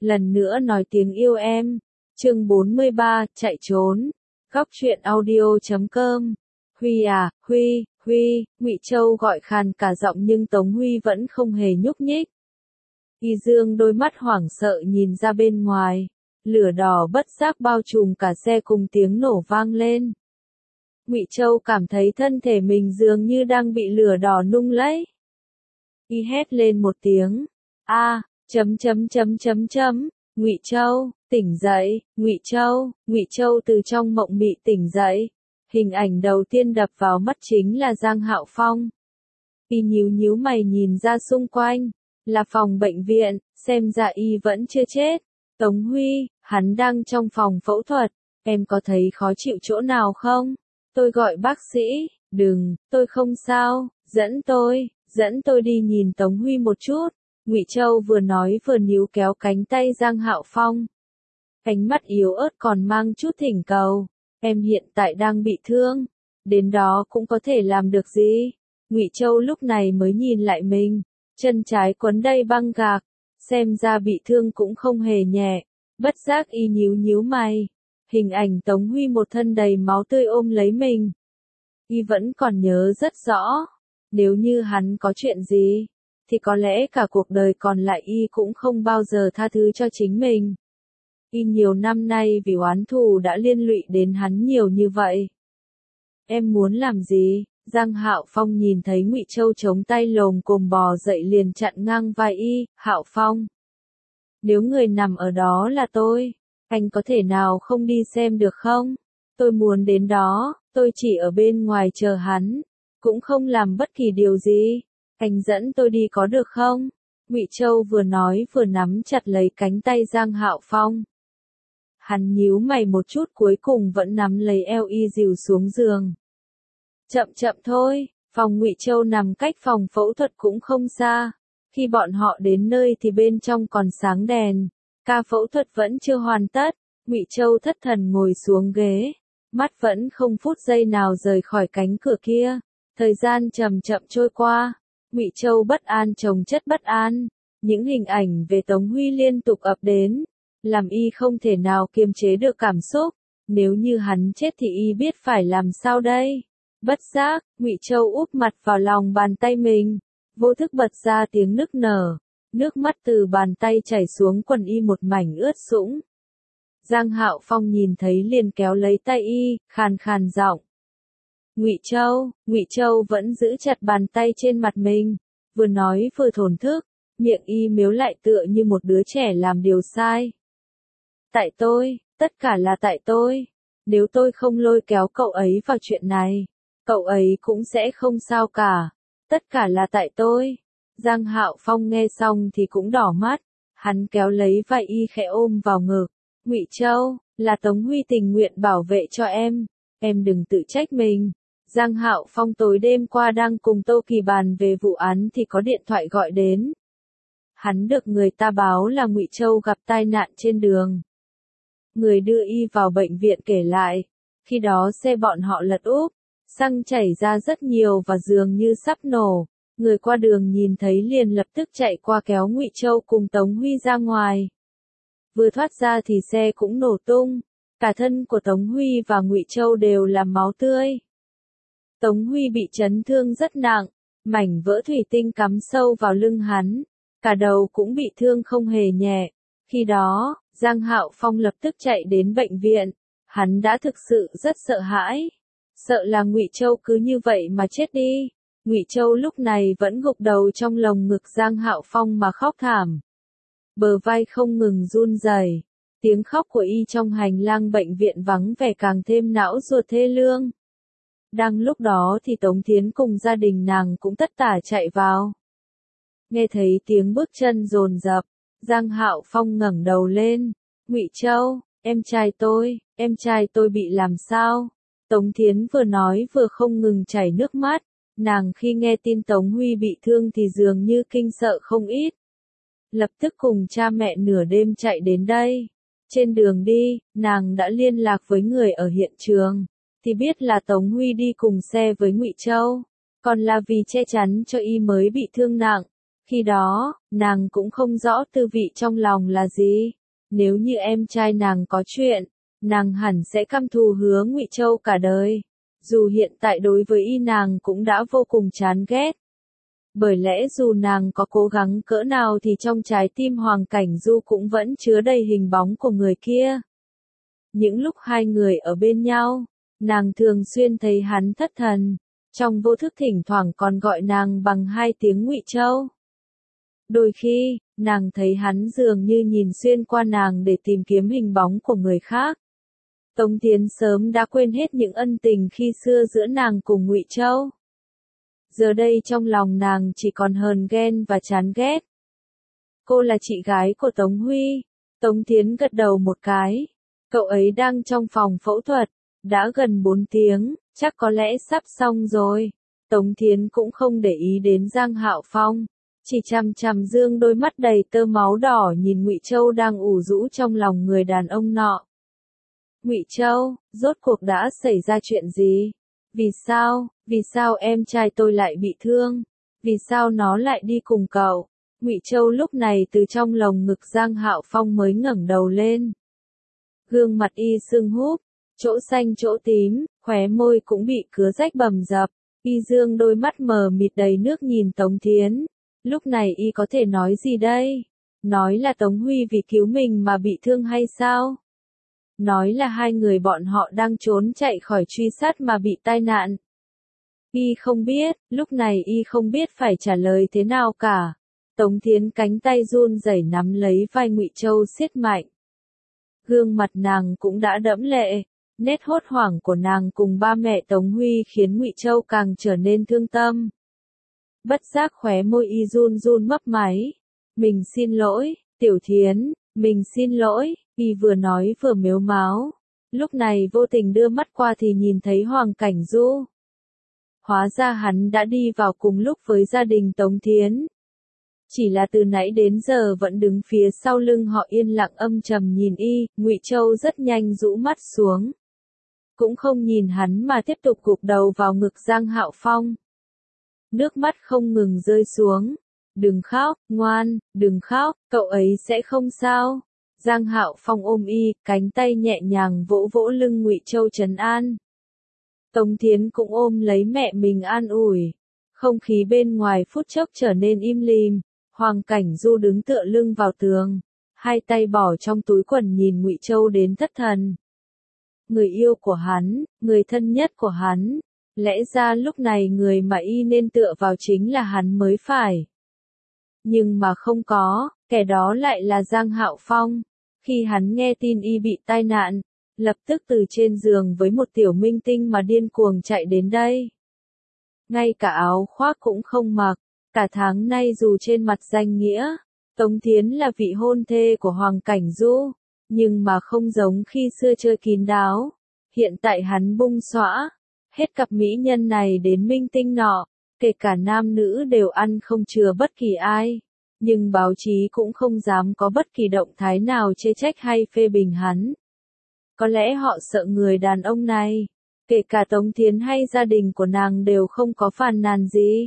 lần nữa nói tiếng yêu em. Chương 43, chạy trốn. Góc truyện audio.com. Huy à, Huy, Ngụy Châu gọi khàn cả giọng nhưng Tống Huy vẫn không hề nhúc nhích. Y Dương đôi mắt hoảng sợ nhìn ra bên ngoài, lửa đỏ bất giác bao trùm cả xe cùng tiếng nổ vang lên. Ngụy Châu cảm thấy thân thể mình dường như đang bị lửa đỏ nung lấy. Y hét lên một tiếng, a, Ngụy Châu, tỉnh dậy, Ngụy Châu từ trong mộng mị tỉnh dậy. Hình ảnh đầu tiên đập vào mắt chính là Giang Hạo Phong. Y nhíu mày nhìn ra xung quanh, là phòng bệnh viện, xem ra y vẫn chưa chết. Tống Huy, hắn đang trong phòng phẫu thuật, em có thấy khó chịu chỗ nào không? Tôi gọi bác sĩ. Đừng, tôi không sao, dẫn tôi đi nhìn Tống Huy một chút. Ngụy Châu vừa nói vừa níu kéo cánh tay Giang Hạo Phong. Ánh mắt yếu ớt còn mang chút thỉnh cầu. Em hiện tại đang bị thương, đến đó cũng có thể làm được gì? Ngụy Châu lúc này mới nhìn lại mình, chân trái quấn đầy băng gạc, xem ra bị thương cũng không hề nhẹ. Bất giác y nhíu mày, hình ảnh Tống Huy một thân đầy máu tươi ôm lấy mình. Y vẫn còn nhớ rất rõ, nếu như hắn có chuyện gì, thì có lẽ cả cuộc đời còn lại y cũng không bao giờ tha thứ cho chính mình. Y nhiều năm nay vì oán thù đã liên lụy đến hắn nhiều như vậy. Em muốn làm gì? Giang Hạo Phong nhìn thấy Ngụy Châu chống tay lồm cồm bò dậy liền chặn ngang vai y. Hạo Phong, nếu người nằm ở đó là tôi, anh có thể nào không đi xem được không? Tôi muốn đến đó, tôi chỉ ở bên ngoài chờ hắn, cũng không làm bất kỳ điều gì. Anh dẫn tôi đi có được không? Ngụy Châu vừa nói vừa nắm chặt lấy cánh tay Giang Hạo Phong. Hắn nhíu mày một chút cuối cùng vẫn nắm lấy eo y dìu xuống giường. Chậm thôi, phòng Ngụy Châu nằm cách phòng phẫu thuật cũng không xa. Khi bọn họ đến nơi thì bên trong còn sáng đèn, ca phẫu thuật vẫn chưa hoàn tất. Ngụy Châu thất thần ngồi xuống ghế, mắt vẫn không phút giây nào rời khỏi cánh cửa kia. Thời gian chậm trôi qua, Ngụy Châu bất an chồng chất bất an, những hình ảnh về Tống Huy liên tục ập đến, làm y không thể nào kiềm chế được cảm xúc. Nếu như hắn chết thì y biết phải làm sao đây? Bất giác, Ngụy Châu úp mặt vào lòng bàn tay mình, vô thức bật ra tiếng nức nở, nước mắt từ bàn tay chảy xuống quần y một mảnh ướt sũng. Giang Hạo Phong nhìn thấy liền kéo lấy tay y, khàn giọng. Ngụy Châu vẫn giữ chặt bàn tay trên mặt mình, vừa nói vừa thổn thức, miệng y mếu lại tựa như một đứa trẻ làm điều sai. Tại tôi, tất cả là tại tôi. Nếu tôi không lôi kéo cậu ấy vào chuyện này, cậu ấy cũng sẽ không sao cả. Tất cả là tại tôi. Giang Hạo Phong nghe xong thì cũng đỏ mắt, hắn kéo lấy vai y khẽ ôm vào ngực. Ngụy Châu, là Tống Huy tình nguyện bảo vệ cho em đừng tự trách mình. Giang Hạo Phong tối đêm qua đang cùng Tô Kỳ bàn về vụ án thì có điện thoại gọi đến. Hắn được người ta báo là Ngụy Châu gặp tai nạn trên đường. Người đưa y vào bệnh viện kể lại, khi đó xe bọn họ lật úp, xăng chảy ra rất nhiều và dường như sắp nổ. Người qua đường nhìn thấy liền lập tức chạy qua kéo Ngụy Châu cùng Tống Huy ra ngoài. Vừa thoát ra thì xe cũng nổ tung, cả thân của Tống Huy và Ngụy Châu đều là máu tươi. Tống Huy bị chấn thương rất nặng, mảnh vỡ thủy tinh cắm sâu vào lưng hắn, cả đầu cũng bị thương không hề nhẹ. Khi đó, Giang Hạo Phong lập tức chạy đến bệnh viện, hắn đã thực sự rất sợ hãi, sợ là Ngụy Châu cứ như vậy mà chết đi. Ngụy Châu lúc này vẫn gục đầu trong lồng ngực Giang Hạo Phong mà khóc thảm. Bờ vai không ngừng run rẩy, tiếng khóc của y trong hành lang bệnh viện vắng vẻ càng thêm não ruột thê lương. Đang lúc đó thì Tống Thiến cùng gia đình nàng cũng tất tả chạy vào. Nghe thấy tiếng bước chân dồn dập, Giang Hạo Phong ngẩng đầu lên. Ngụy Châu, em trai tôi bị làm sao? Tống Thiến vừa nói vừa không ngừng chảy nước mắt. Nàng khi nghe tin Tống Huy bị thương thì dường như kinh sợ không ít. Lập tức cùng cha mẹ nửa đêm chạy đến đây. Trên đường đi, nàng đã liên lạc với người ở hiện trường, thì biết là Tống Huy đi cùng xe với Ngụy Châu, còn là vì che chắn cho y mới bị thương nặng. Khi đó, nàng cũng không rõ tư vị trong lòng là gì. Nếu như em trai nàng có chuyện, nàng hẳn sẽ căm thù Hứa Ngụy Châu cả đời. Dù hiện tại đối với y nàng cũng đã vô cùng chán ghét. Bởi lẽ dù nàng có cố gắng cỡ nào thì trong trái tim Hoàng Cảnh Du cũng vẫn chứa đầy hình bóng của người kia. Những lúc hai người ở bên nhau, nàng thường xuyên thấy hắn thất thần, trong vô thức thỉnh thoảng còn gọi nàng bằng hai tiếng Ngụy Châu. Đôi khi, nàng thấy hắn dường như nhìn xuyên qua nàng để tìm kiếm hình bóng của người khác. Tống Tiến sớm đã quên hết những ân tình khi xưa giữa nàng cùng Ngụy Châu. Giờ đây trong lòng nàng chỉ còn hờn ghen và chán ghét. Cô là chị gái của Tống Huy. Tống Tiến gật đầu một cái. Cậu ấy đang trong phòng phẫu thuật, đã gần 4 tiếng, chắc có lẽ sắp xong rồi. Tống Tiến cũng không để ý đến Giang Hạo Phong, chỉ chằm chằm Dương đôi mắt đầy tơ máu đỏ nhìn Ngụy Châu đang ủ rũ trong lòng người đàn ông nọ. Ngụy Châu, rốt cuộc đã xảy ra chuyện gì? Vì sao em trai tôi lại bị thương? Vì sao nó lại đi cùng cậu? Ngụy Châu lúc này từ trong lồng ngực Giang Hạo Phong mới ngẩng đầu lên. Gương mặt y sưng húp, chỗ xanh chỗ tím, khóe môi cũng bị cứa rách bầm dập. Y dương đôi mắt mờ mịt đầy nước nhìn Tống Tiến. Lúc này y có thể nói gì đây? Nói là Tống Huy vì cứu mình mà bị thương hay sao? Nói là hai người bọn họ đang trốn chạy khỏi truy sát mà bị tai nạn. Y không biết, lúc này y không biết phải trả lời thế nào cả. Tống Tiến cánh tay run rẩy nắm lấy vai Ngụy Châu siết mạnh. Gương mặt nàng cũng đã đẫm lệ, nét hốt hoảng của nàng cùng ba mẹ Tống Huy khiến Ngụy Châu càng trở nên thương tâm. Bất giác khóe môi y run run mấp máy. Mình xin lỗi, Tiểu Thiến, mình xin lỗi, y vừa nói vừa mếu máo. Lúc này vô tình đưa mắt qua thì nhìn thấy Hoàng Cảnh Du. Hóa ra hắn đã đi vào cùng lúc với gia đình Tống Thiến. Chỉ là từ nãy đến giờ vẫn đứng phía sau lưng họ yên lặng âm trầm nhìn y, Ngụy Châu rất nhanh rũ mắt xuống. Cũng không nhìn hắn mà tiếp tục gục đầu vào ngực Giang Hạo Phong. Nước mắt không ngừng rơi xuống. Đừng khóc, ngoan, đừng khóc, cậu ấy sẽ không sao. Giang Hạo Phong ôm y, cánh tay nhẹ nhàng vỗ vỗ lưng Ngụy Châu trấn an. Tống Thiến cũng ôm lấy mẹ mình an ủi. Không khí bên ngoài phút chốc trở nên im lìm. Hoàng Cảnh Du đứng tựa lưng vào tường, hai tay bỏ trong túi quần nhìn Ngụy Châu đến thất thần. Người yêu của hắn, người thân nhất của hắn, lẽ ra lúc này người mà y nên tựa vào chính là hắn mới phải. Nhưng mà không có, kẻ đó lại là Giang Hạo Phong. Khi hắn nghe tin y bị tai nạn, lập tức từ trên giường với một tiểu minh tinh mà điên cuồng chạy đến đây. Ngay cả áo khoác cũng không mặc, cả tháng nay dù trên mặt danh nghĩa, Tống Thiến là vị hôn thê của Hoàng Cảnh Du, nhưng mà không giống khi xưa chơi kín đáo. Hiện tại hắn bung xõa, hết cặp mỹ nhân này đến minh tinh nọ, kể cả nam nữ đều ăn không chừa bất kỳ ai. Nhưng báo chí cũng không dám có bất kỳ động thái nào chê trách hay phê bình hắn. Có lẽ họ sợ người đàn ông này, kể cả Tống Thiến hay gia đình của nàng đều không có phàn nàn gì.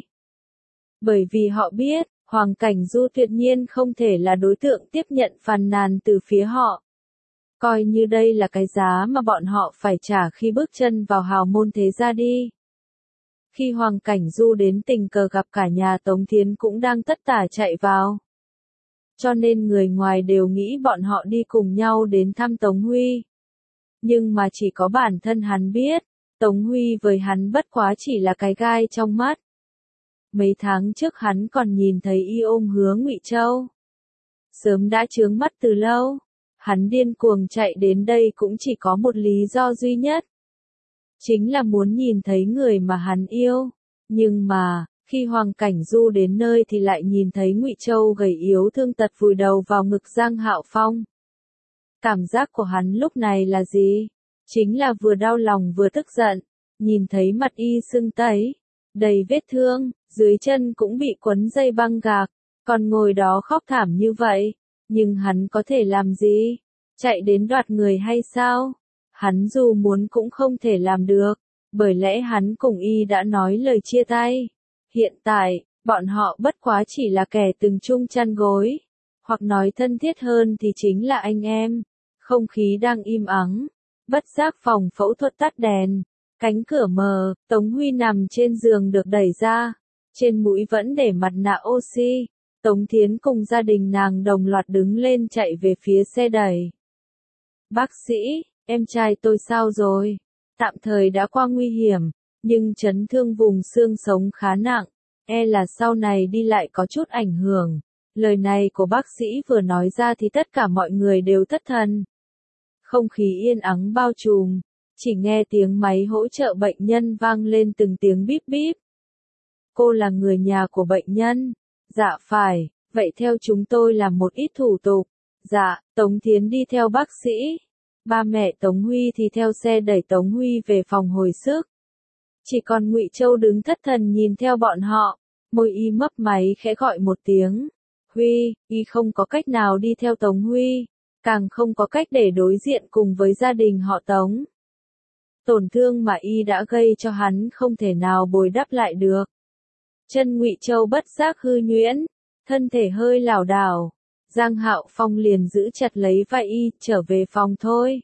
Bởi vì họ biết, Hoàng Cảnh Du tuyệt nhiên không thể là đối tượng tiếp nhận phàn nàn từ phía họ. Coi như đây là cái giá mà bọn họ phải trả khi bước chân vào hào môn thế gia đi. Khi Hoàng Cảnh Du đến tình cờ gặp cả nhà Tống Thiến cũng đang tất tả chạy vào. Cho nên người ngoài đều nghĩ bọn họ đi cùng nhau đến thăm Tống Huy. Nhưng mà chỉ có bản thân hắn biết, Tống Huy với hắn bất quá chỉ là cái gai trong mắt. Mấy tháng trước hắn còn nhìn thấy y ôm Hứa Ngụy Châu. Sớm đã chướng mắt từ lâu. Hắn điên cuồng chạy đến đây cũng chỉ có một lý do duy nhất. Chính là muốn nhìn thấy người mà hắn yêu. Nhưng mà, khi Hoàng Cảnh Du đến nơi thì lại nhìn thấy Ngụy Châu gầy yếu thương tật vùi đầu vào ngực Giang Hạo Phong. Cảm giác của hắn lúc này là gì? Chính là vừa đau lòng vừa tức giận. Nhìn thấy mặt y sưng tấy, đầy vết thương, dưới chân cũng bị quấn dây băng gạc, còn ngồi đó khóc thảm như vậy. Nhưng hắn có thể làm gì? Chạy đến đoạt người hay sao? Hắn dù muốn cũng không thể làm được, bởi lẽ hắn cùng y đã nói lời chia tay. Hiện tại, Bọn họ bất quá chỉ là kẻ từng chung chăn gối, hoặc nói thân thiết hơn thì chính là anh em. Không khí đang im ắng, bất giác phòng phẫu thuật tắt đèn, cánh cửa mờ, Tống Huy nằm trên giường được đẩy ra, trên mũi vẫn để mặt nạ oxy. Tống Thiến cùng gia đình nàng đồng loạt đứng lên chạy về phía xe đẩy. Bác sĩ, em trai tôi sao rồi? Tạm thời đã qua nguy hiểm, nhưng chấn thương vùng xương sống khá nặng, là sau này đi lại có chút ảnh hưởng. Lời này của bác sĩ vừa nói ra thì tất cả mọi người đều thất thần. Không khí yên ắng bao trùm, chỉ nghe tiếng máy hỗ trợ bệnh nhân vang lên từng tiếng bíp bíp. Cô là người nhà của bệnh nhân? Dạ phải, vậy theo chúng tôi làm một ít thủ tục. Dạ, Tống Thiến đi theo bác sĩ. Ba mẹ Tống Huy thì theo xe đẩy Tống Huy về phòng hồi sức. Chỉ còn Ngụy Châu đứng thất thần nhìn theo bọn họ, môi y mấp máy khẽ gọi một tiếng. Huy, y không có cách nào đi theo Tống Huy, càng không có cách để đối diện cùng với gia đình họ Tống. Tổn thương mà y đã gây cho hắn không thể nào bồi đắp lại được. Chân Ngụy Châu bất giác hư nhuyễn, thân thể hơi lảo đảo. Giang Hạo Phong liền giữ chặt lấy vai y, trở về phòng thôi.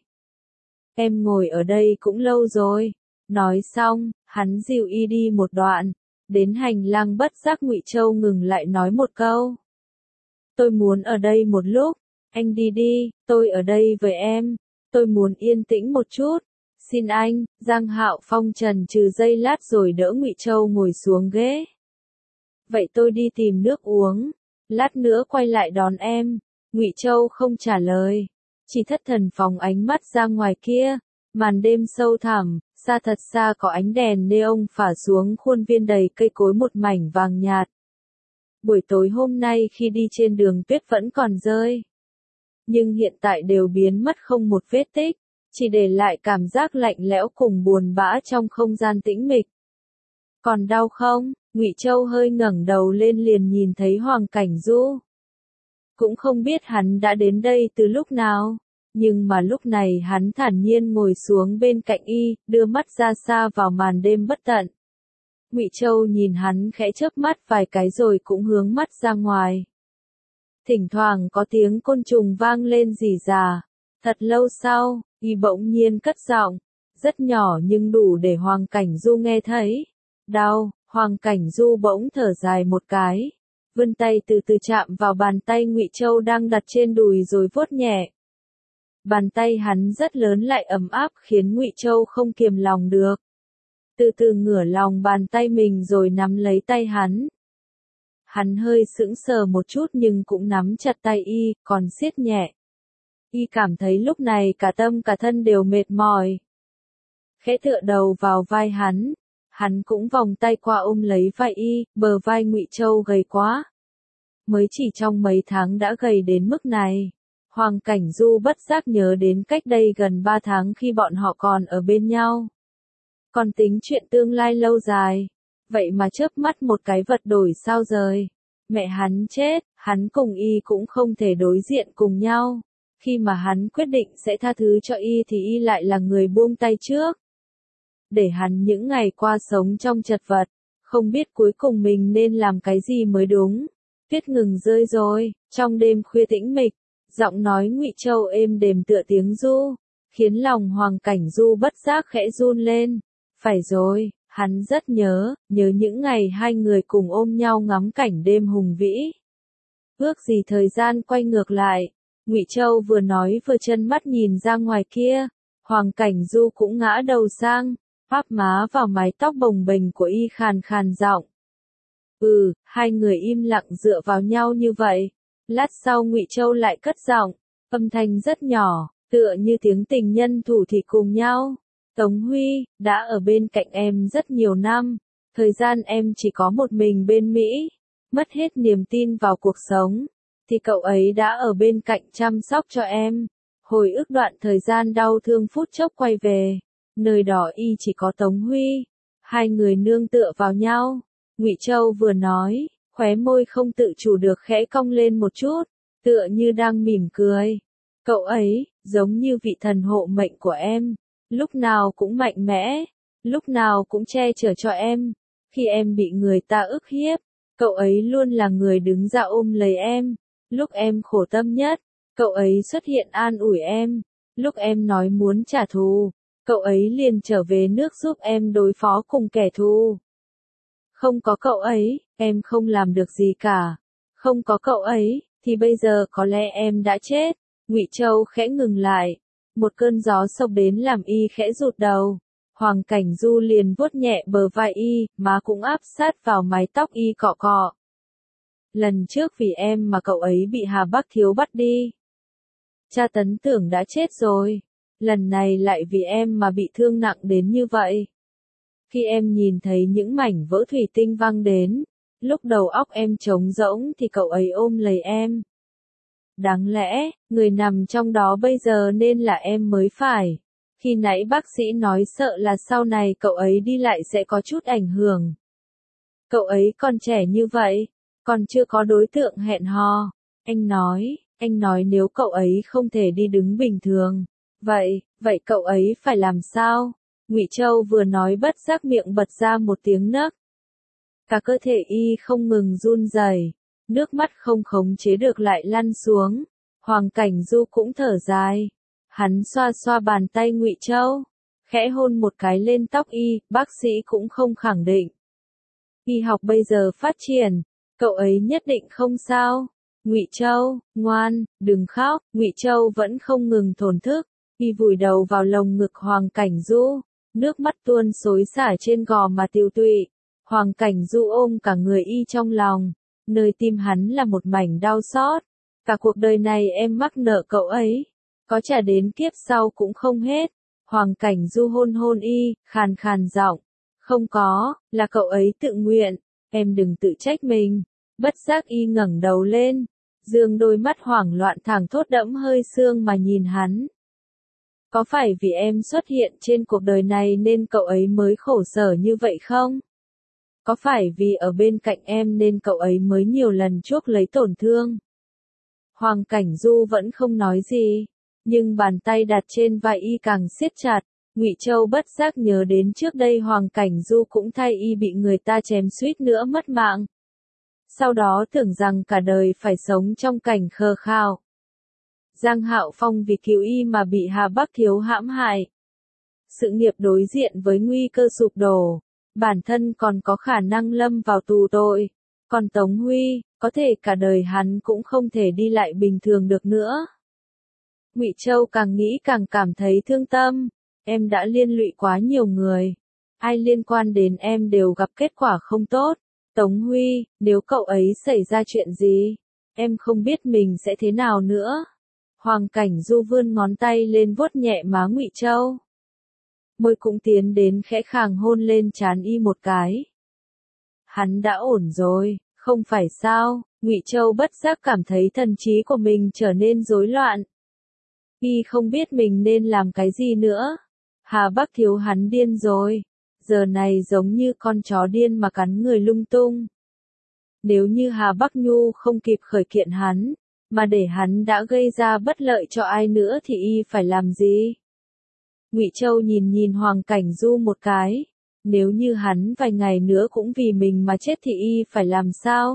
Em ngồi ở đây cũng lâu rồi. Nói xong, hắn dìu y đi một đoạn, đến hành lang bất giác Ngụy Châu ngừng lại nói một câu. Tôi muốn ở đây một lúc, anh đi đi, tôi ở đây với em, tôi muốn yên tĩnh một chút. Xin anh, Giang Hạo Phong chần chừ giây lát rồi đỡ Ngụy Châu ngồi xuống ghế. Vậy tôi đi tìm nước uống, lát nữa quay lại đón em. Ngụy Châu không trả lời, chỉ thất thần phóng ánh mắt ra ngoài kia. Màn đêm sâu thẳm, xa thật xa có ánh đèn neon phả xuống khuôn viên đầy cây cối một mảnh vàng nhạt. Buổi tối hôm nay khi đi trên đường tuyết vẫn còn rơi, nhưng hiện tại đều biến mất không một vết tích, chỉ để lại cảm giác lạnh lẽo cùng buồn bã trong không gian tĩnh mịch. Còn đau không? Ngụy Châu hơi ngẩng đầu lên liền nhìn thấy Hoàng Cảnh Du. Cũng không biết hắn đã đến đây từ lúc nào, nhưng mà lúc này hắn thản nhiên ngồi xuống bên cạnh y, đưa mắt ra xa vào màn đêm bất tận. Ngụy Châu nhìn hắn khẽ chớp mắt vài cái rồi cũng hướng mắt ra ngoài. Thỉnh thoảng có tiếng côn trùng vang lên rỉ rả. Thật lâu sau, y bỗng nhiên cất giọng, rất nhỏ nhưng đủ để Hoàng Cảnh Du nghe thấy. Đau. Hoàng Cảnh Du bỗng thở dài một cái, vươn tay từ từ chạm vào bàn tay Ngụy Châu đang đặt trên đùi rồi vuốt nhẹ. Bàn tay hắn rất lớn lại ấm áp khiến Ngụy Châu không kiềm lòng được. Từ từ ngửa lòng bàn tay mình rồi nắm lấy tay hắn. Hắn hơi sững sờ một chút nhưng cũng nắm chặt tay y, còn siết nhẹ. Y cảm thấy lúc này cả tâm cả thân đều mệt mỏi. Khẽ tựa đầu vào vai hắn. Hắn cũng vòng tay qua ôm lấy vai y, bờ vai Ngụy Châu gầy quá. Mới chỉ trong mấy tháng đã gầy đến mức này. Hoàng Cảnh Du bất giác nhớ đến cách đây gần 3 tháng khi bọn họ còn ở bên nhau. Còn tính chuyện tương lai lâu dài. Vậy mà chớp mắt một cái vật đổi sao rời. Mẹ hắn chết, hắn cùng y cũng không thể đối diện cùng nhau. Khi mà hắn quyết định sẽ tha thứ cho y thì y lại là người buông tay trước. Để hắn những ngày qua sống trong chật vật, không biết cuối cùng mình nên làm cái gì mới đúng. Tuyết ngừng rơi rồi, trong đêm khuya tĩnh mịch, giọng nói Ngụy Châu êm đềm tựa tiếng ru, khiến lòng Hoàng Cảnh Du bất giác khẽ run lên. Phải rồi, hắn rất nhớ những ngày hai người cùng ôm nhau ngắm cảnh đêm hùng vĩ. Ước gì thời gian quay ngược lại. Ngụy Châu vừa nói vừa chân mắt nhìn ra ngoài kia, Hoàng Cảnh Du cũng ngã đầu sang, áp má vào mái tóc bồng bềnh của y khàn khàn giọng. Hai người im lặng dựa vào nhau như vậy. Lát sau Ngụy Châu lại cất giọng, âm thanh rất nhỏ, tựa như tiếng tình nhân thủ thỉ cùng nhau. Tống Huy, đã ở bên cạnh em rất nhiều năm, thời gian em chỉ có một mình bên Mỹ, mất hết niềm tin vào cuộc sống, thì cậu ấy đã ở bên cạnh chăm sóc cho em. Hồi ức đoạn thời gian đau thương phút chốc quay về. Nơi đó y chỉ có Tống Huy, hai người nương tựa vào nhau. Ngụy Châu vừa nói, khóe môi không tự chủ được khẽ cong lên một chút, tựa như đang mỉm cười. Cậu ấy, giống như vị thần hộ mệnh của em, lúc nào cũng mạnh mẽ, lúc nào cũng che chở cho em. Khi em bị người ta ức hiếp, Cậu ấy luôn là người đứng ra ôm lấy em. Lúc em khổ tâm nhất, cậu ấy xuất hiện an ủi em. Lúc em nói muốn trả thù, cậu ấy liền trở về nước giúp em đối phó cùng kẻ thù. Không có cậu ấy, em không làm được gì cả. Không có cậu ấy, thì bây giờ có lẽ em đã chết. Ngụy Châu khẽ ngừng lại. Một cơn gió sộc đến làm y khẽ rụt đầu. Hoàng Cảnh Du liền vuốt nhẹ bờ vai y, má cũng áp sát vào mái tóc y cọ cọ. Lần trước vì em mà cậu ấy bị Hà Bắc Thiếu bắt đi. Cha Tấn tưởng đã chết rồi. Lần này lại vì em mà bị thương nặng đến như vậy. Khi em nhìn thấy những mảnh vỡ thủy tinh văng đến, lúc đầu óc em trống rỗng thì cậu ấy ôm lấy em. Đáng lẽ, người nằm trong đó bây giờ nên là em mới phải. Khi nãy bác sĩ nói sợ là sau này cậu ấy đi lại sẽ có chút ảnh hưởng. Cậu ấy còn trẻ như vậy, còn chưa có đối tượng hẹn hò. Anh nói nếu cậu ấy không thể đi đứng bình thường. Vậy cậu ấy phải làm sao? Ngụy Châu vừa nói bất giác miệng bật ra một tiếng nấc. Cả cơ thể y không ngừng run rẩy, nước mắt không khống chế được lại lăn xuống. Hoàng Cảnh Du cũng thở dài. Hắn xoa xoa bàn tay Ngụy Châu, khẽ hôn một cái lên tóc y, bác sĩ cũng không khẳng định. Y học bây giờ phát triển, cậu ấy nhất định không sao. Ngụy Châu, ngoan, đừng khóc. Ngụy Châu vẫn không ngừng thổn thức. Y vùi đầu vào lồng ngực Hoàng Cảnh Du, nước mắt tuôn xối xả trên gò má tiêu tụy. Hoàng Cảnh Du ôm cả người y trong lòng, nơi tim hắn là một mảnh đau xót. Cả cuộc đời này em mắc nợ cậu ấy, có trả đến kiếp sau cũng không hết. Hoàng Cảnh Du hôn hôn y, khàn khàn giọng, không có, là cậu ấy tự nguyện, em đừng tự trách mình. Bất giác y ngẩng đầu lên, dương đôi mắt hoảng loạn thẳng thốt đẫm hơi sương mà nhìn hắn. Có phải vì em xuất hiện trên cuộc đời này nên cậu ấy mới khổ sở như vậy không? Có phải vì ở bên cạnh em nên cậu ấy mới nhiều lần chuốc lấy tổn thương? Hoàng Cảnh Du vẫn không nói gì, nhưng bàn tay đặt trên vai y càng siết chặt. Ngụy Châu bất giác nhớ đến trước đây Hoàng Cảnh Du cũng thay y bị người ta chém suýt nữa mất mạng. Sau đó tưởng rằng cả đời phải sống trong cảnh khờ khạo. Giang Hạo Phong vì cứu y mà bị Hà Bắc Thiếu hãm hại. Sự nghiệp đối diện với nguy cơ sụp đổ, bản thân còn có khả năng lâm vào tù tội. Còn Tống Huy, có thể cả đời hắn cũng không thể đi lại bình thường được nữa. Ngụy Châu càng nghĩ càng cảm thấy thương tâm. Em đã liên lụy quá nhiều người. Ai liên quan đến em đều gặp kết quả không tốt. Tống Huy, nếu cậu ấy xảy ra chuyện gì, em không biết mình sẽ thế nào nữa. Hoàng Cảnh Du vươn ngón tay lên vuốt nhẹ má Ngụy Châu. Môi cũng tiến đến khẽ khàng hôn lên trán y một cái. Hắn đã ổn rồi, không phải sao? Ngụy Châu bất giác cảm thấy thần trí của mình trở nên rối loạn. Y không biết mình nên làm cái gì nữa. Hà Bắc Thiếu hắn điên rồi. Giờ này giống như con chó điên mà cắn người lung tung. Nếu như Hà Bắc Nhu không kịp khởi kiện hắn, mà để hắn đã gây ra bất lợi cho ai nữa thì y phải làm gì? Ngụy Châu nhìn Hoàng Cảnh Du một cái. Nếu như hắn vài ngày nữa cũng vì mình mà chết thì y phải làm sao?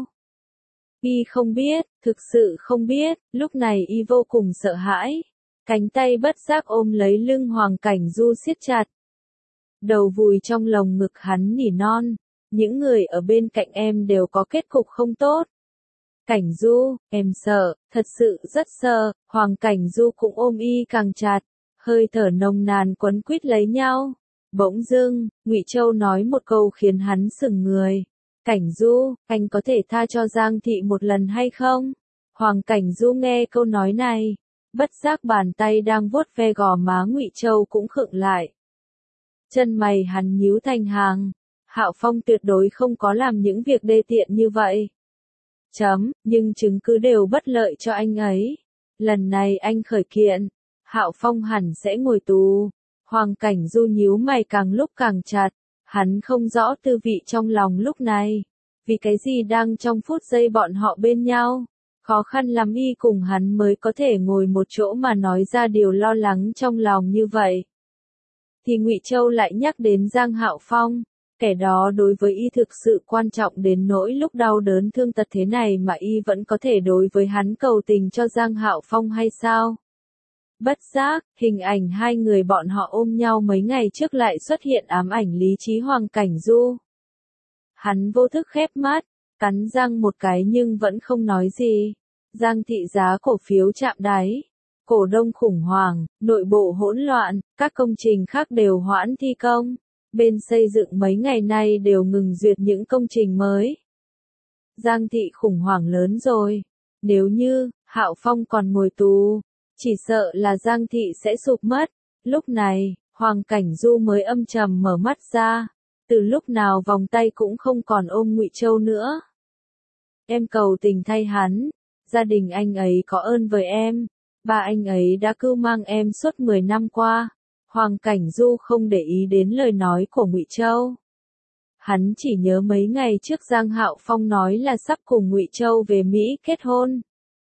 Y không biết, thực sự không biết, lúc này y vô cùng sợ hãi. Cánh tay bất giác ôm lấy lưng Hoàng Cảnh Du siết chặt. Đầu vùi trong lồng ngực hắn nỉ non. Những người ở bên cạnh em đều có kết cục không tốt. Cảnh Du, em sợ, thật sự rất sợ. Hoàng Cảnh Du cũng ôm y càng chặt. Hơi thở nồng nàn quấn quýt lấy nhau. Bỗng dưng, Ngụy Châu nói một câu khiến hắn sững người. Cảnh Du, anh có thể tha cho Giang Thị một lần hay không? Hoàng Cảnh Du nghe câu nói này, bất giác bàn tay đang vuốt ve gò má Ngụy Châu cũng khựng lại. Chân mày hắn nhíu thành hàng. Hạo Phong tuyệt đối không có làm những việc đê tiện như vậy. Nhưng chứng cứ đều bất lợi cho anh ấy. Lần này anh khởi kiện, Hạo Phong hẳn sẽ ngồi tù. Hoàng Cảnh Du nhíu mày càng lúc càng chặt. Hắn không rõ tư vị trong lòng lúc này. Vì cái gì đang trong phút giây bọn họ bên nhau. Khó khăn lắm y cùng hắn mới có thể ngồi một chỗ mà nói ra điều lo lắng trong lòng như vậy. Thì Ngụy Châu lại nhắc đến Giang Hạo Phong. Kẻ đó đối với y thực sự quan trọng đến nỗi lúc đau đớn thương tật thế này mà y vẫn có thể đối với hắn cầu tình cho Giang Hạo Phong hay sao? Bất giác, hình ảnh hai người bọn họ ôm nhau mấy ngày trước lại xuất hiện ám ảnh lý trí Hoàng Cảnh Du. Hắn vô thức khép mắt, cắn răng một cái nhưng vẫn không nói gì. Giang thị giá cổ phiếu chạm đáy. Cổ đông khủng hoảng, nội bộ hỗn loạn, các công trình khác đều hoãn thi công. Bên xây dựng mấy ngày nay đều ngừng duyệt những công trình mới. Giang thị khủng hoảng lớn rồi. Nếu như, Hạo Phong còn ngồi tù, chỉ sợ là Giang thị sẽ sụp mất. Lúc này, Hoàng Cảnh Du mới âm trầm mở mắt ra. Từ lúc nào vòng tay cũng không còn ôm Ngụy Châu nữa. Em cầu tình thay hắn. Gia đình anh ấy có ơn với em. Ba anh ấy đã cưu mang em suốt 10 năm qua. Hoàng Cảnh Du không để ý đến lời nói của Ngụy Châu. Hắn chỉ nhớ mấy ngày trước Giang Hạo Phong nói là sắp cùng Ngụy Châu về Mỹ kết hôn.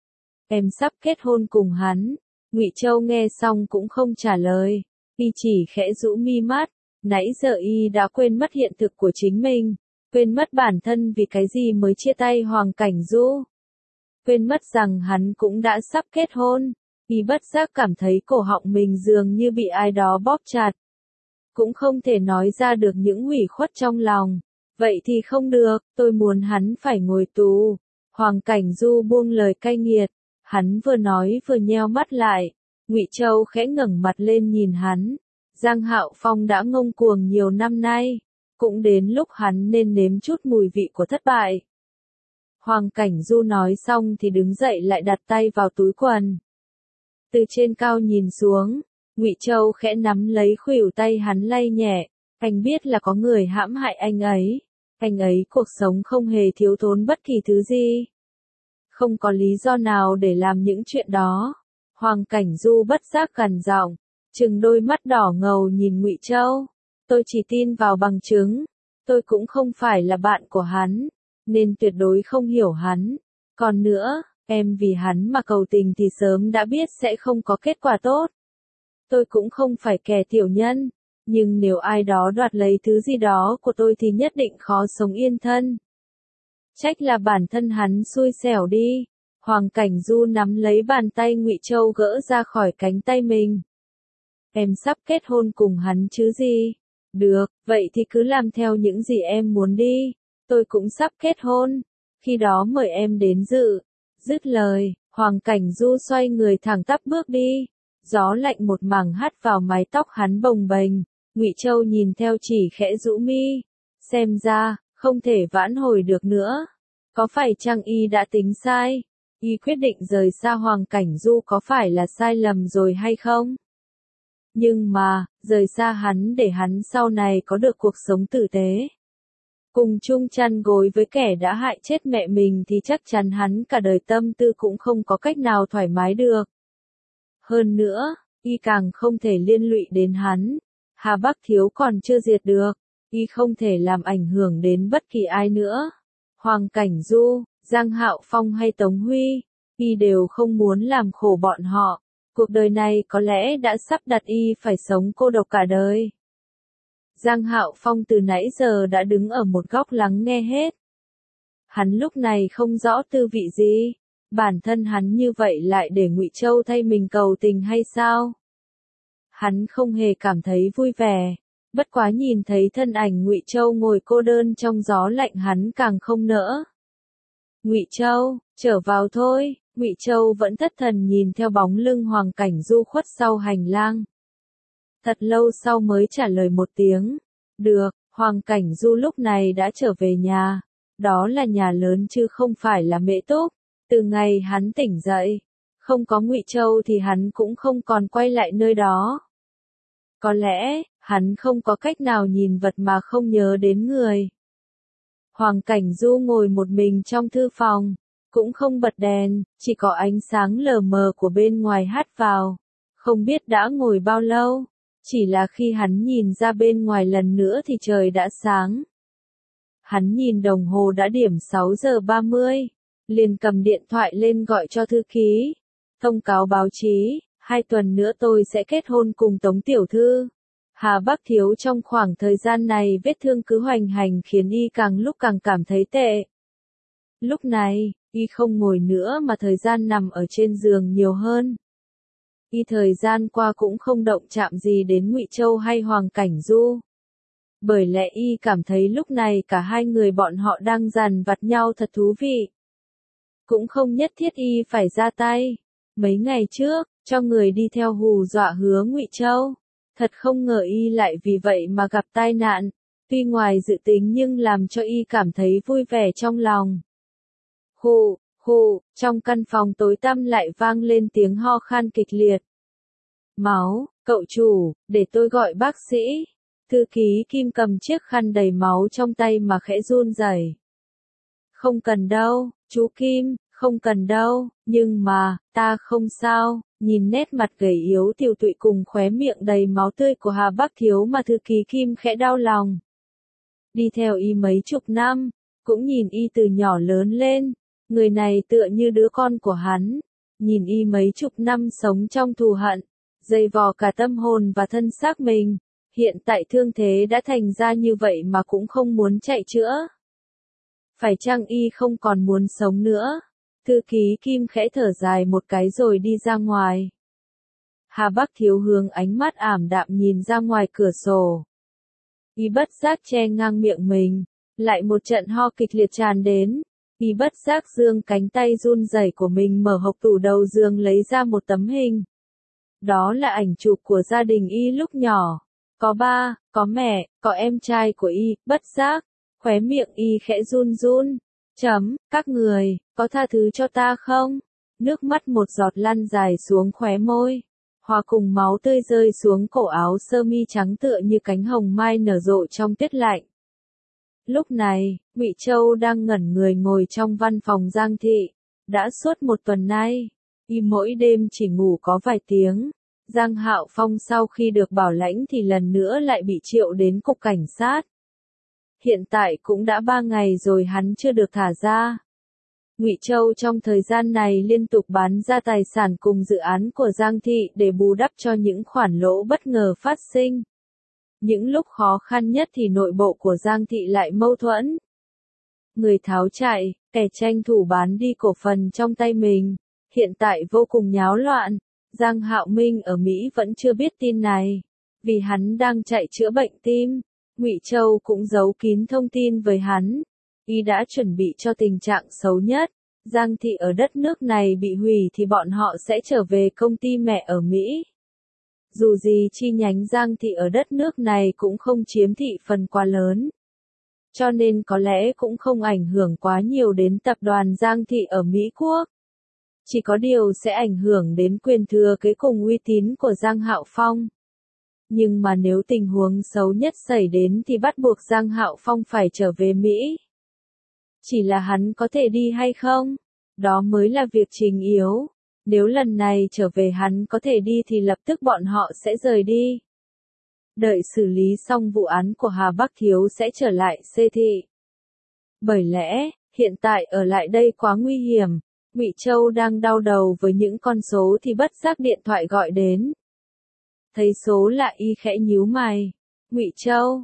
Em sắp kết hôn cùng hắn. Ngụy Châu nghe xong cũng không trả lời. Y chỉ khẽ rũ mi mắt. Nãy giờ y đã quên mất hiện thực của chính mình. Quên mất bản thân vì cái gì mới chia tay Hoàng Cảnh Du. Quên mất rằng hắn cũng đã sắp kết hôn. Y bất giác cảm thấy cổ họng mình dường như bị ai đó bóp chặt. Cũng không thể nói ra được những ủy khuất trong lòng. Vậy thì không được, tôi muốn hắn phải ngồi tù. Hoàng Cảnh Du buông lời cay nghiệt. Hắn vừa nói vừa nheo mắt lại. Ngụy Châu khẽ ngẩng mặt lên nhìn hắn. Giang Hạo Phong đã ngông cuồng nhiều năm nay. Cũng đến lúc hắn nên nếm chút mùi vị của thất bại. Hoàng Cảnh Du nói xong thì đứng dậy lại đặt tay vào túi quần. Từ trên cao nhìn xuống, Ngụy Châu khẽ nắm lấy khuỷu tay hắn lay nhẹ. Anh biết là có người hãm hại anh ấy. Anh ấy cuộc sống không hề thiếu thốn bất kỳ thứ gì. Không có lý do nào để làm những chuyện đó. Hoàng Cảnh Du bất giác gằn giọng, trừng đôi mắt đỏ ngầu nhìn Ngụy Châu. Tôi chỉ tin vào bằng chứng. Tôi cũng không phải là bạn của hắn, nên tuyệt đối không hiểu hắn. Còn nữa, em vì hắn mà cầu tình thì sớm đã biết sẽ không có kết quả tốt. Tôi cũng không phải kẻ tiểu nhân, nhưng nếu ai đó đoạt lấy thứ gì đó của tôi thì nhất định khó sống yên thân. Trách là bản thân hắn xui xẻo đi. Hoàng Cảnh Du nắm lấy bàn tay Ngụy Châu gỡ ra khỏi cánh tay mình. Em sắp kết hôn cùng hắn chứ gì? Được, vậy thì cứ làm theo những gì em muốn đi. Tôi cũng sắp kết hôn. Khi đó mời em đến dự. Dứt lời, Hoàng Cảnh Du xoay người thẳng tắp bước đi. Gió lạnh một mảng hắt vào mái tóc hắn bồng bềnh. Ngụy Châu nhìn theo chỉ khẽ rũ mi. Xem ra, không thể vãn hồi được nữa. Có phải chăng y đã tính sai? Y quyết định rời xa Hoàng Cảnh Du có phải là sai lầm rồi hay không? Nhưng mà, rời xa hắn để hắn sau này có được cuộc sống tử tế. Cùng chung chăn gối với kẻ đã hại chết mẹ mình thì chắc chắn hắn cả đời tâm tư cũng không có cách nào thoải mái được. Hơn nữa, y càng không thể liên lụy đến hắn. Hà Bắc Thiếu còn chưa diệt được, y không thể làm ảnh hưởng đến bất kỳ ai nữa. Hoàng Cảnh Du, Giang Hạo Phong hay Tống Huy, y đều không muốn làm khổ bọn họ. Cuộc đời này có lẽ đã sắp đặt y phải sống cô độc cả đời. Giang Hạo Phong từ nãy giờ đã đứng ở một góc lắng nghe hết. Hắn lúc này không rõ tư vị gì. Bản thân hắn như vậy lại để Ngụy Châu thay mình cầu tình hay sao? Hắn không hề cảm thấy vui vẻ. Bất quá nhìn thấy thân ảnh Ngụy Châu ngồi cô đơn trong gió lạnh hắn càng không nỡ. Ngụy Châu, trở vào thôi. Ngụy Châu vẫn thất thần nhìn theo bóng lưng Hoàng Cảnh Du khuất sau hành lang. Thật lâu sau mới trả lời một tiếng. Được, Hoàng Cảnh Du lúc này đã trở về nhà. Đó là nhà lớn chứ không phải là Mễ Túc. Từ ngày hắn tỉnh dậy, không có Ngụy Châu thì hắn cũng không còn quay lại nơi đó. Có lẽ, hắn không có cách nào nhìn vật mà không nhớ đến người. Hoàng Cảnh Du ngồi một mình trong thư phòng, cũng không bật đèn, chỉ có ánh sáng lờ mờ của bên ngoài hắt vào. Không biết đã ngồi bao lâu, chỉ là khi hắn nhìn ra bên ngoài lần nữa thì trời đã sáng. Hắn nhìn đồng hồ đã điểm 6 giờ 30, liền cầm điện thoại lên gọi cho thư ký. Thông cáo báo chí, 2 tuần nữa tôi sẽ kết hôn cùng Tống Tiểu Thư. Hà Bắc Thiếu trong khoảng thời gian này vết thương cứ hoành hành khiến y càng lúc càng cảm thấy tệ. Lúc này, y không ngồi nữa mà thời gian nằm ở trên giường nhiều hơn. Y thời gian qua cũng không động chạm gì đến Ngụy Châu hay Hoàng Cảnh Du. Bởi lẽ y cảm thấy lúc này cả hai người bọn họ đang dằn vặt nhau thật thú vị. Cũng không nhất thiết y phải ra tay. Mấy ngày trước, cho người đi theo hù dọa hứa Ngụy Châu. Thật không ngờ y lại vì vậy mà gặp tai nạn. Tuy ngoài dự tính nhưng làm cho y cảm thấy vui vẻ trong lòng. Hù, hù, trong căn phòng tối tăm lại vang lên tiếng ho khan kịch liệt. Máu, cậu chủ, để tôi gọi bác sĩ. Thư ký Kim cầm chiếc khăn đầy máu trong tay mà khẽ run rẩy. Không cần đâu, chú Kim, không cần đâu, nhưng mà, ta không sao. Nhìn nét mặt gầy yếu tiều tụy cùng khóe miệng đầy máu tươi của Hà Bắc Thiếu mà thư ký Kim khẽ đau lòng. Đi theo y mấy chục năm, cũng nhìn y từ nhỏ lớn lên, người này tựa như đứa con của hắn. Nhìn y mấy chục năm sống trong thù hận, dày vò cả tâm hồn và thân xác mình, hiện tại thương thế đã thành ra như vậy mà cũng không muốn chạy chữa. Phải chăng y không còn muốn sống nữa? Thư ký Kim khẽ thở dài một cái rồi đi ra ngoài. Hà Bắc Thiếu hướng ánh mắt ảm đạm nhìn ra ngoài cửa sổ. Y bất giác che ngang miệng mình, lại một trận ho kịch liệt tràn đến. Y bất giác giương cánh tay run rẩy của mình mở hộc tủ đầu giường lấy ra một tấm hình. Đó là ảnh chụp của gia đình y lúc nhỏ. Có ba, có mẹ, có em trai của y, bất giác. Khóe miệng y khẽ run run. Các người, có tha thứ cho ta không? Nước mắt một giọt lăn dài xuống khóe môi. Hòa cùng máu tươi rơi xuống cổ áo sơ mi trắng tựa như cánh hồng mai nở rộ trong tiết lạnh. Lúc này, Ngụy Châu đang ngẩn người ngồi trong văn phòng Giang Thị. Đã suốt một tuần nay, y mỗi đêm chỉ ngủ có vài tiếng. Giang Hạo Phong sau khi được bảo lãnh thì lần nữa lại bị triệu đến cục cảnh sát. Hiện tại cũng đã 3 ngày rồi hắn chưa được thả ra. Ngụy Châu trong thời gian này liên tục bán ra tài sản cùng dự án của Giang Thị để bù đắp cho những khoản lỗ bất ngờ phát sinh. Những lúc khó khăn nhất thì nội bộ của Giang Thị lại mâu thuẫn. Người tháo chạy, kẻ tranh thủ bán đi cổ phần trong tay mình, hiện tại vô cùng nháo loạn. Giang Hạo Minh ở Mỹ vẫn chưa biết tin này, vì hắn đang chạy chữa bệnh tim. Ngụy Châu cũng giấu kín thông tin với hắn. Y đã chuẩn bị cho tình trạng xấu nhất. Giang Thị ở đất nước này bị hủy thì bọn họ sẽ trở về công ty mẹ ở Mỹ. Dù gì chi nhánh Giang Thị ở đất nước này cũng không chiếm thị phần quá lớn. Cho nên có lẽ cũng không ảnh hưởng quá nhiều đến tập đoàn Giang Thị ở Mỹ Quốc. Chỉ có điều sẽ ảnh hưởng đến quyền thừa kế cùng uy tín của Giang Hạo Phong. Nhưng mà nếu tình huống xấu nhất xảy đến thì bắt buộc Giang Hạo Phong phải trở về Mỹ. Chỉ là hắn có thể đi hay không? Đó mới là việc chính yếu. Nếu lần này trở về hắn có thể đi thì lập tức bọn họ sẽ rời đi. Đợi xử lý xong vụ án của Hà Bắc Thiếu sẽ trở lại C thị. Bởi lẽ, hiện tại ở lại đây quá nguy hiểm. Ngụy Châu đang đau đầu với những con số thì bất giác điện thoại gọi đến. Thấy số lạ y khẽ nhíu mày. Ngụy Châu,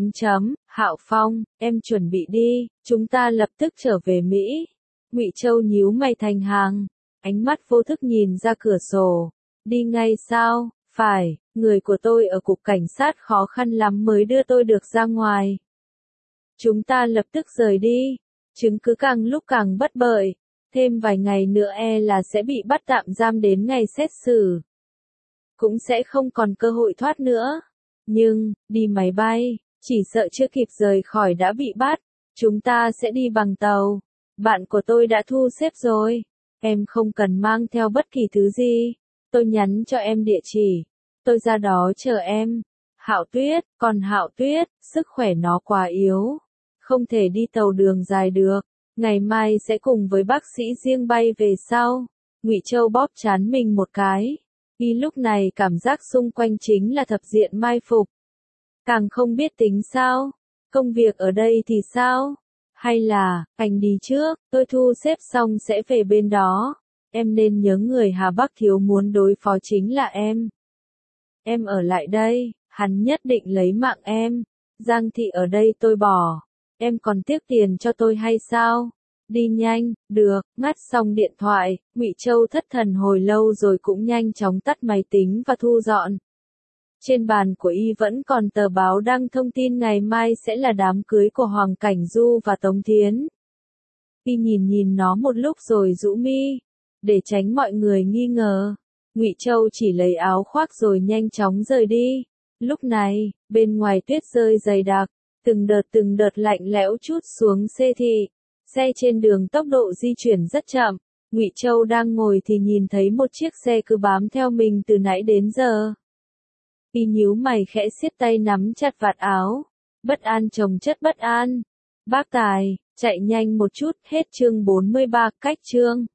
Hạo Phong, em chuẩn bị đi, chúng ta lập tức trở về Mỹ. Ngụy Châu nhíu mày thành hàng, ánh mắt vô thức nhìn ra cửa sổ. Đi ngay sao? Phải, người của tôi ở cục cảnh sát khó khăn lắm mới đưa tôi được ra ngoài. Chúng ta lập tức rời đi. Chứng cứ càng lúc càng bất lợi. Thêm vài ngày nữa là sẽ bị bắt tạm giam đến ngày xét xử. Cũng sẽ không còn cơ hội thoát nữa. Nhưng, đi máy bay, chỉ sợ chưa kịp rời khỏi đã bị bắt. Chúng ta sẽ đi bằng tàu. Bạn của tôi đã thu xếp rồi. Em không cần mang theo bất kỳ thứ gì. Tôi nhắn cho em địa chỉ. Tôi ra đó chờ em. Hạo Tuyết, còn Hạo Tuyết, sức khỏe nó quá yếu. Không thể đi tàu đường dài được. Ngày mai sẽ cùng với bác sĩ riêng bay về sau. Ngụy Châu bóp trán mình một cái. Y lúc này cảm giác xung quanh chính là thập diện mai phục. Càng không biết tính sao. Công việc ở đây thì sao? Hay là, anh đi trước, tôi thu xếp xong sẽ về bên đó. Em nên nhớ người Hà Bắc Thiếu muốn đối phó chính là em. Em ở lại đây, hắn nhất định lấy mạng em. Giang thị ở đây tôi bỏ, em còn tiếc tiền cho tôi hay sao? Đi nhanh, được, ngắt xong điện thoại, Ngụy Châu thất thần hồi lâu rồi cũng nhanh chóng tắt máy tính và thu dọn. Trên bàn của y vẫn còn tờ báo đăng thông tin ngày mai sẽ là đám cưới của Hoàng Cảnh Du và Tống Thiến. Y nhìn nó một lúc rồi rũ mi, để tránh mọi người nghi ngờ. Ngụy Châu chỉ lấy áo khoác rồi nhanh chóng rời đi. Lúc này, bên ngoài tuyết rơi dày đặc, từng đợt lạnh lẽo trút xuống xê thị. Xe trên đường tốc độ di chuyển rất chậm. Ngụy Châu đang ngồi thì nhìn thấy một chiếc xe cứ bám theo mình từ nãy đến giờ. Y nhíu mày khẽ siết tay nắm chặt vạt áo. Bất an chồng chất bất an. Bác Tài, chạy nhanh một chút, hết chương 43, cách chương.